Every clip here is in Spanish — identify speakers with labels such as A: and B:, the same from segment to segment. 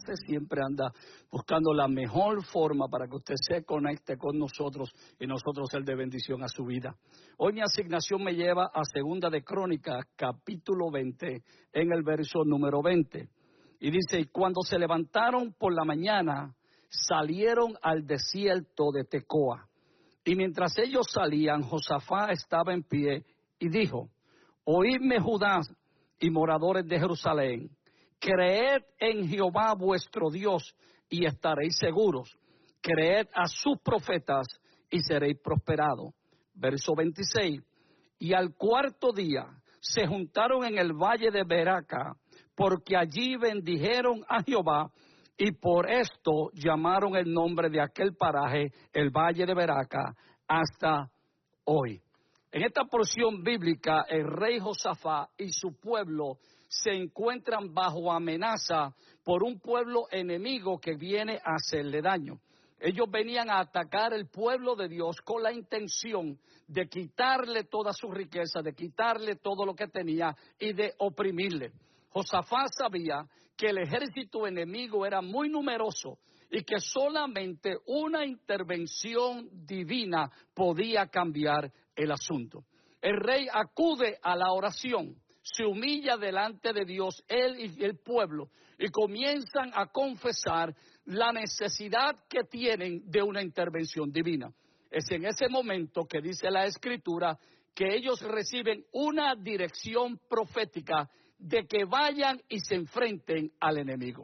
A: usted siempre anda buscando la mejor forma para que usted se conecte con nosotros y nosotros ser de bendición a su vida. Hoy mi asignación me lleva a Segunda de Crónicas, capítulo 20, en el verso número 20. Y dice, y cuando se levantaron por la mañana, salieron al desierto de Tecoa. Y mientras ellos salían, Josafat estaba en pie y dijo, oídme Judá y moradores de Jerusalén, creed en Jehová vuestro Dios y estaréis seguros. Creed a sus profetas y seréis prosperados. Verso 26. Y al cuarto día se juntaron en el valle de Beraca, porque allí bendijeron a Jehová, y por esto llamaron el nombre de aquel paraje el valle de Beraca hasta hoy. En esta porción bíblica, el rey Josafat y su pueblo se encuentran bajo amenaza por un pueblo enemigo que viene a hacerle daño. Ellos venían a atacar el pueblo de Dios con la intención de quitarle toda su riqueza, de quitarle todo lo que tenía y de oprimirle. Josafat sabía que el ejército enemigo era muy numeroso y que solamente una intervención divina podía cambiar el asunto. El rey acude a la oración, se humilla delante de Dios, él y el pueblo, y comienzan a confesar la necesidad que tienen de una intervención divina. Es en ese momento que dice la Escritura que ellos reciben una dirección profética de que vayan y se enfrenten al enemigo.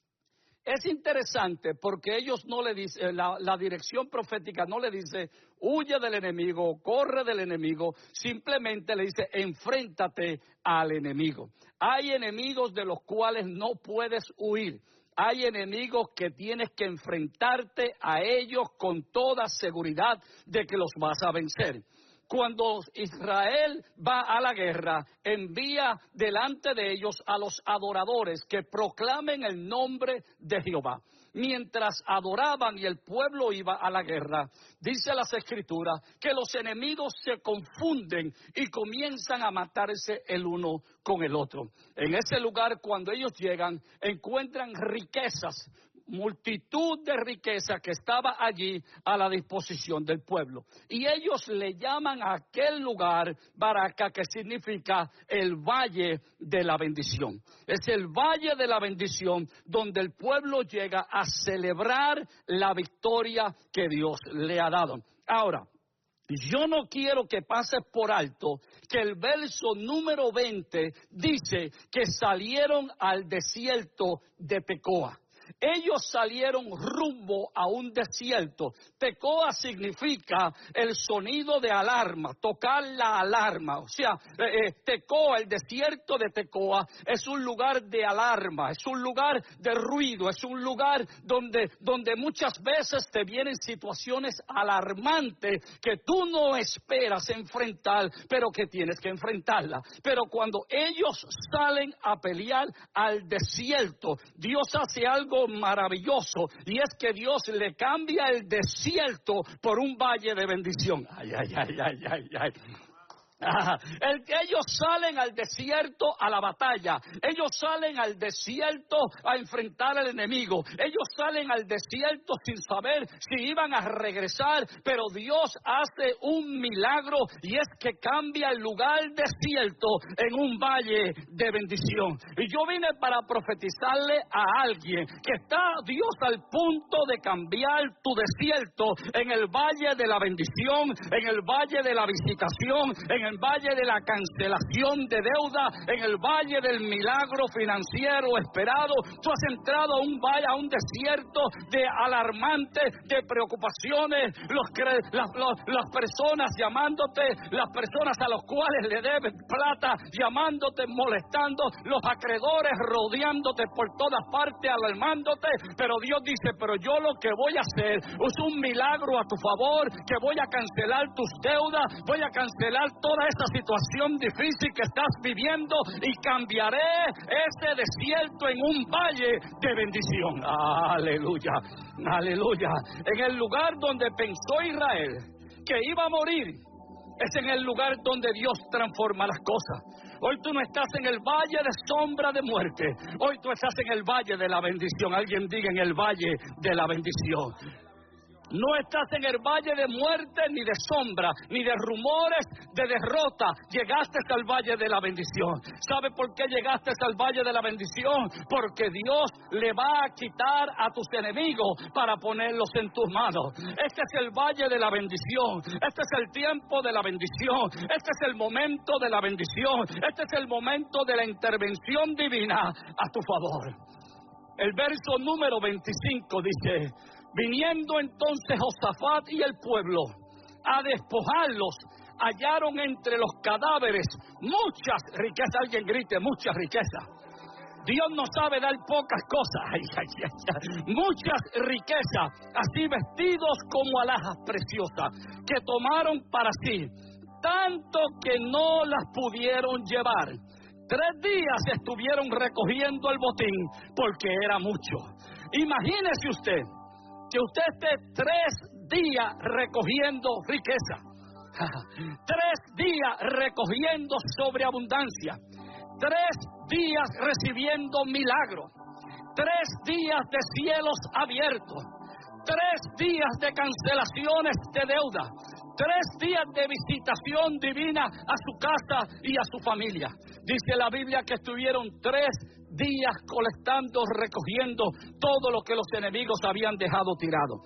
A: Es interesante porque ellos no le dicen, la dirección profética no le dice, huye del enemigo, corre del enemigo, simplemente le dice, enfréntate al enemigo. Hay enemigos de los cuales no puedes huir. Hay enemigos que tienes que enfrentarte a ellos con toda seguridad de que los vas a vencer. Cuando Israel va a la guerra, envía delante de ellos a los adoradores que proclamen el nombre de Jehová. Mientras adoraban y el pueblo iba a la guerra, dice las Escrituras que los enemigos se confunden y comienzan a matarse el uno con el otro. En ese lugar, cuando ellos llegan, encuentran riquezas, multitud de riqueza que estaba allí a la disposición del pueblo. Y ellos le llaman a aquel lugar Baraca, que significa el Valle de la Bendición. Es el Valle de la Bendición donde el pueblo llega a celebrar la victoria que Dios le ha dado. Ahora, yo no quiero que pases por alto que el verso número 20 dice que salieron al desierto de Tecoa. Ellos salieron rumbo a un desierto. Tecoa significa el sonido de alarma, tocar la alarma. O sea, Tecoa, el desierto de Tecoa, es un lugar de alarma, es un lugar de ruido, es un lugar donde muchas veces te vienen situaciones alarmantes que tú no esperas enfrentar, pero que tienes que enfrentarla. Pero cuando ellos salen a pelear al desierto, Dios hace algo maravilloso, y es que Dios le cambia el desierto por un valle de bendición. Ay, ay, ay, ay, ay, ay. Ellos salen al desierto a la batalla. Ellos salen al desierto a enfrentar al enemigo. Ellos salen al desierto sin saber si iban a regresar, pero Dios hace un milagro, y es que cambia el lugar desierto en un valle de bendición. Y yo vine para profetizarle a alguien que está Dios al punto de cambiar tu desierto en el valle de la bendición, en el valle de la visitación, en el valle de la cancelación de deuda, en el valle del milagro financiero esperado. Tú has entrado a un valle, a un desierto de alarmantes, de preocupaciones, las personas llamándote, las personas a los cuales le debes plata, llamándote, molestando, los acreedores rodeándote por todas partes, alarmándote. Pero Dios dice, pero yo lo que voy a hacer es un milagro a tu favor, que voy a cancelar tus deudas, voy a cancelar toda esta situación difícil que estás viviendo, y cambiaré ese desierto en un valle de bendición. Aleluya, aleluya. En el lugar donde pensó Israel que iba a morir, Es en el lugar donde Dios transforma las cosas. Hoy tú no estás en el valle de sombra de muerte. Hoy tú estás en el valle de la bendición. Alguien diga: en el valle de la bendición. No estás en el valle de muerte, ni de sombra, ni de rumores de derrota. Llegaste al valle de la bendición. ¿Sabe por qué llegaste al valle de la bendición? Porque Dios le va a quitar a tus enemigos para ponerlos en tus manos. Este es el valle de la bendición. Este es el tiempo de la bendición. Este es el momento de la bendición. Este es el momento de la intervención divina a tu favor. El verso número 25 dice: viniendo entonces Josafat y el pueblo a despojarlos, hallaron entre los cadáveres muchas riquezas. Alguien grite: muchas riquezas. Dios no sabe dar pocas cosas. Muchas riquezas, así vestidos como alhajas preciosas, que tomaron para sí, tanto que no las pudieron llevar. 3 días estuvieron recogiendo el botín, porque era mucho. Imagínese usted que usted esté 3 días recogiendo riqueza, 3 días recogiendo sobreabundancia, 3 días recibiendo milagros, 3 días de cielos abiertos, 3 días de cancelaciones de deuda, 3 días de visitación divina a su casa y a su familia. Dice la Biblia que estuvieron 3 días colectando, recogiendo todo lo que los enemigos habían dejado tirado.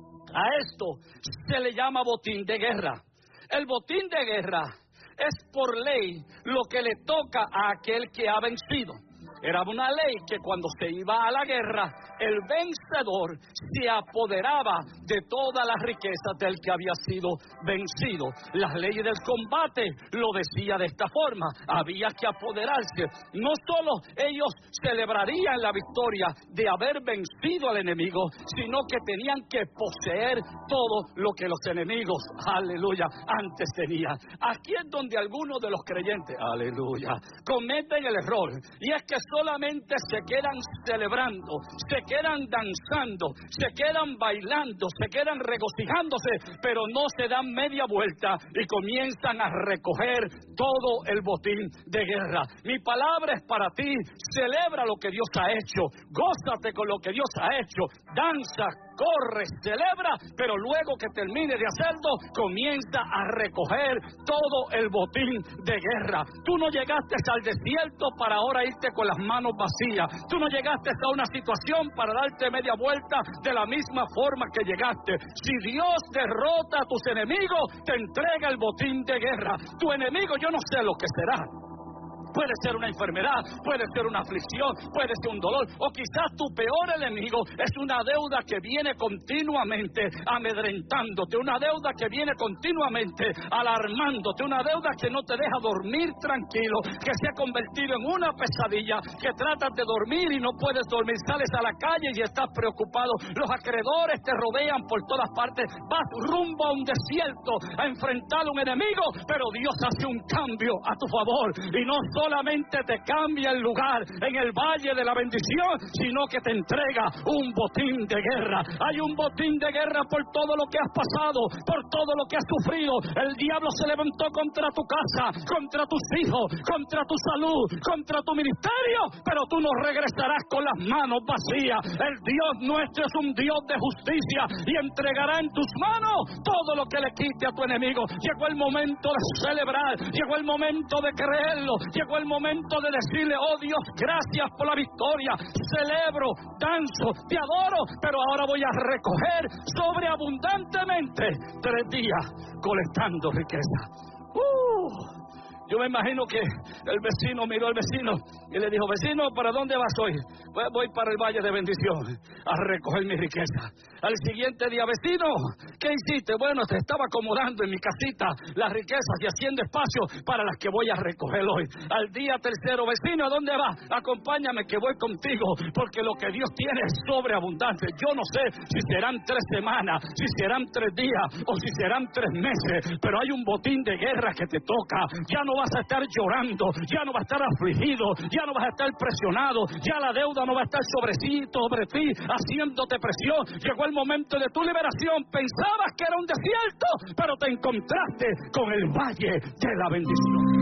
A: A esto se le llama botín de guerra. El botín de guerra es por ley lo que le toca a aquel que ha vencido. Era una ley que cuando se iba a la guerra, el vencedor se apoderaba de todas las riquezas del que había sido vencido. Las leyes del combate lo decía de esta forma: había que apoderarse. No solo ellos celebrarían la victoria de haber vencido al enemigo, sino que tenían que poseer todo lo que los enemigos, aleluya, antes tenían. Aquí es donde algunos de los creyentes, aleluya, cometen el error, y es que solamente se quedan celebrando, se quedan danzando, se quedan bailando, se quedan regocijándose, pero no se dan media vuelta y comienzan a recoger todo el botín de guerra. Mi palabra es para ti: celebra lo que Dios ha hecho, gózate con lo que Dios ha hecho, danza, corre, celebra, pero luego que termine de hacerlo, comienza a recoger todo el botín de guerra. Tú no llegaste al desierto para ahora irte con las manos vacías. Tú no llegaste a una situación para darte media vuelta de la misma forma que llegaste. Si Dios derrota a tus enemigos, te entrega el botín de guerra. Tu enemigo, yo no sé lo que será. Puede ser una enfermedad, puede ser una aflicción, puede ser un dolor, o quizás tu peor enemigo es una deuda que viene continuamente amedrentándote, una deuda que viene continuamente alarmándote, una deuda que no te deja dormir tranquilo, que se ha convertido en una pesadilla, que tratas de dormir y no puedes dormir, sales a la calle y estás preocupado, los acreedores te rodean por todas partes, vas rumbo a un desierto a enfrentar a un enemigo, pero Dios hace un cambio a tu favor, y no solamente te cambia el lugar en el valle de la bendición, sino que te entrega un botín de guerra. Hay un botín de guerra por todo lo que has pasado, por todo lo que has sufrido. El diablo se levantó contra tu casa, contra tus hijos, contra tu salud, contra tu ministerio, pero tú no regresarás con las manos vacías. El Dios nuestro es un Dios de justicia y entregará en tus manos todo lo que le quite a tu enemigo. Llegó el momento de celebrar, llegó el momento de creerlo, llegó el momento de decirle: oh Dios, gracias por la victoria, celebro, danzo, te adoro, pero ahora voy a recoger sobreabundantemente 3 días colectando riqueza. Yo me imagino que el vecino miró al vecino y le dijo: vecino, ¿para dónde vas hoy? Voy para el valle de bendición a recoger mi riqueza. Al siguiente día: vecino, ¿qué hiciste? Bueno, te estaba acomodando en mi casita las riquezas y haciendo espacio para las que voy a recoger hoy. Al día tercero: vecino, ¿a dónde vas? Acompáñame que voy contigo, porque lo que Dios tiene es sobreabundante. Yo no sé si serán 3 semanas, si serán 3 días o si serán 3 meses, pero hay un botín de guerra que te toca. Ya no vas a estar llorando, ya no vas a estar afligido, ya ya no vas a estar presionado, ya la deuda no va a estar sobre ti, haciéndote presión. Llegó el momento de tu liberación. Pensabas que era un desierto, pero te encontraste con el valle de la bendición.